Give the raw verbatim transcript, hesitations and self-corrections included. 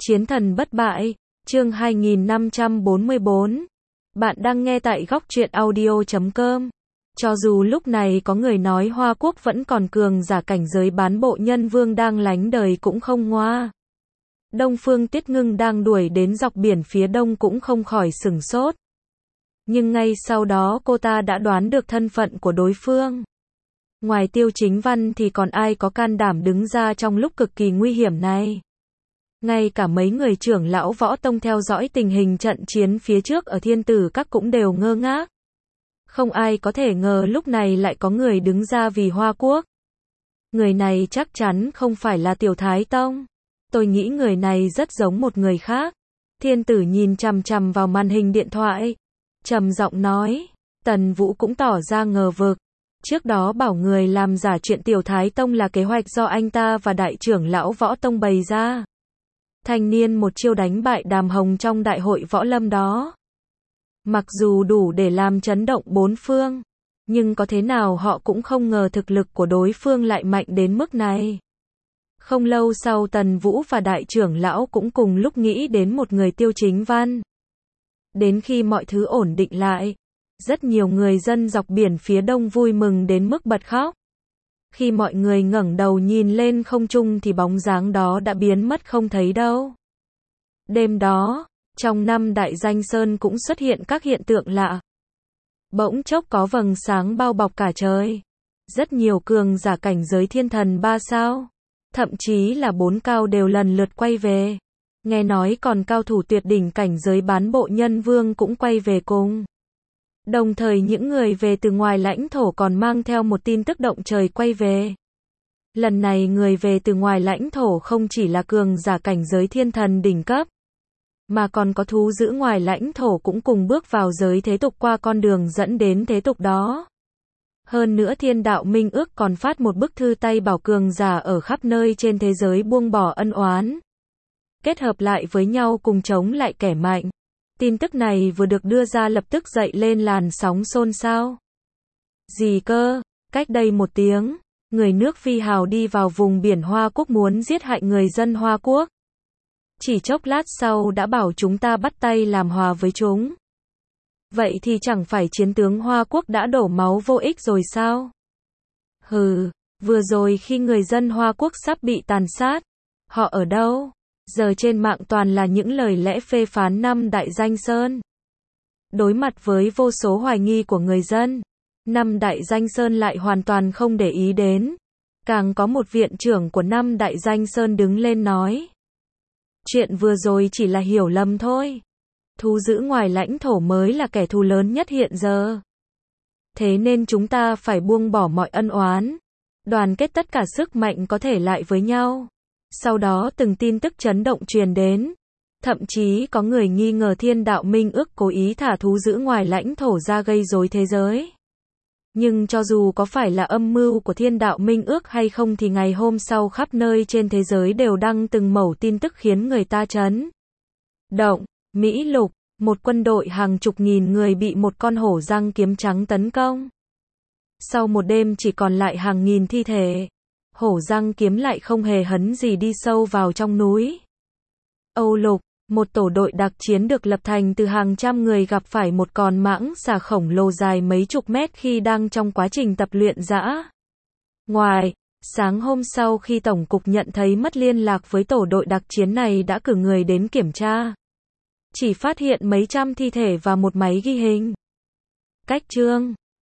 Chiến thần bất bại, chương hai nghìn năm trăm bốn mươi bốn. Bạn đang nghe tại góc truyện audio chấm com. Cho dù lúc này có người nói Hoa Quốc vẫn còn cường giả cảnh giới bán bộ nhân vương đang lánh đời cũng không ngoa. Đông Phương Tiết Ngưng đang đuổi đến dọc biển phía đông cũng không khỏi sửng sốt. Nhưng ngay sau đó cô ta đã đoán được thân phận của đối phương. Ngoài Tiêu Chính Văn thì còn ai có can đảm đứng ra trong lúc cực kỳ nguy hiểm này. Ngay cả mấy người trưởng lão võ tông theo dõi tình hình trận chiến phía trước ở Thiên Tử Các cũng đều ngơ ngác. Không ai có thể ngờ lúc này lại có người đứng ra vì Hoa Quốc. Người này chắc chắn không phải là Tiểu Thái Tông. Tôi nghĩ người này rất giống một người khác. Thiên Tử nhìn chằm chằm vào màn hình điện thoại, trầm giọng nói. Tần Vũ cũng tỏ ra ngờ vực. Trước đó bảo người làm giả chuyện Tiểu Thái Tông là kế hoạch do anh ta và đại trưởng lão võ tông bày ra. Thanh niên một chiêu đánh bại Đàm Hồng trong đại hội võ lâm đó. Mặc dù đủ để làm chấn động bốn phương, nhưng có thế nào họ cũng không ngờ thực lực của đối phương lại mạnh đến mức này. Không lâu sau Tần Vũ và đại trưởng lão cũng cùng lúc nghĩ đến một người Tiêu Chính Văn. Đến khi mọi thứ ổn định lại, rất nhiều người dân dọc biển phía đông vui mừng đến mức bật khóc. Khi mọi người ngẩng đầu nhìn lên không trung thì bóng dáng đó đã biến mất không thấy đâu. Đêm đó, trong năm đại danh sơn cũng xuất hiện các hiện tượng lạ. Bỗng chốc có vầng sáng bao bọc cả trời. Rất nhiều cường giả cảnh giới thiên thần ba sao, thậm chí là bốn cao đều lần lượt quay về. Nghe nói còn cao thủ tuyệt đỉnh cảnh giới bán bộ nhân vương cũng quay về cùng. Đồng thời những người về từ ngoài lãnh thổ còn mang theo một tin tức động trời quay về. Lần này người về từ ngoài lãnh thổ không chỉ là cường giả cảnh giới thiên thần đỉnh cấp, mà còn có thú giữ ngoài lãnh thổ cũng cùng bước vào giới thế tục qua con đường dẫn đến thế tục đó. Hơn nữa Thiên Đạo Minh Ước còn phát một bức thư tay bảo cường giả ở khắp nơi trên thế giới buông bỏ ân oán, kết hợp lại với nhau cùng chống lại kẻ mạnh. Tin tức này vừa được đưa ra lập tức dậy lên làn sóng xôn xao. Gì cơ? Cách đây một tiếng, người nước Phi Hào đi vào vùng biển Hoa Quốc muốn giết hại người dân Hoa Quốc. Chỉ chốc lát sau đã bảo chúng ta bắt tay làm hòa với chúng. Vậy thì chẳng phải chiến tướng Hoa Quốc đã đổ máu vô ích rồi sao? Hừ, vừa rồi khi người dân Hoa Quốc sắp bị tàn sát, họ ở đâu? Giờ trên mạng toàn là những lời lẽ phê phán năm đại danh sơn. Đối mặt với vô số hoài nghi của người dân, năm đại danh sơn lại hoàn toàn không để ý đến. Càng có một viện trưởng của năm đại danh sơn đứng lên nói. Chuyện vừa rồi chỉ là hiểu lầm thôi. Thú giữ ngoài lãnh thổ mới là kẻ thù lớn nhất hiện giờ. Thế nên chúng ta phải buông bỏ mọi ân oán, đoàn kết tất cả sức mạnh có thể lại với nhau. Sau đó từng tin tức chấn động truyền đến. Thậm chí có người nghi ngờ Thiên Đạo Minh Ước cố ý thả thú giữ ngoài lãnh thổ ra gây rối thế giới. Nhưng cho dù có phải là âm mưu của Thiên Đạo Minh Ước hay không thì ngày hôm sau khắp nơi trên thế giới đều đăng từng mẩu tin tức khiến người ta chấn động. Mỹ Lục, một quân đội hàng chục nghìn người bị một con hổ răng kiếm trắng tấn công. Sau một đêm chỉ còn lại hàng nghìn thi thể. Hổ răng kiếm lại không hề hấn gì đi sâu vào trong núi. Âu Lục, một tổ đội đặc chiến được lập thành từ hàng trăm người gặp phải một con mãng xà khổng lồ dài mấy chục mét khi đang trong quá trình tập luyện dã. Ngoài, sáng hôm sau khi Tổng cục nhận thấy mất liên lạc với tổ đội đặc chiến này đã cử người đến kiểm tra. Chỉ phát hiện mấy trăm thi thể và một máy ghi hình. Cách chương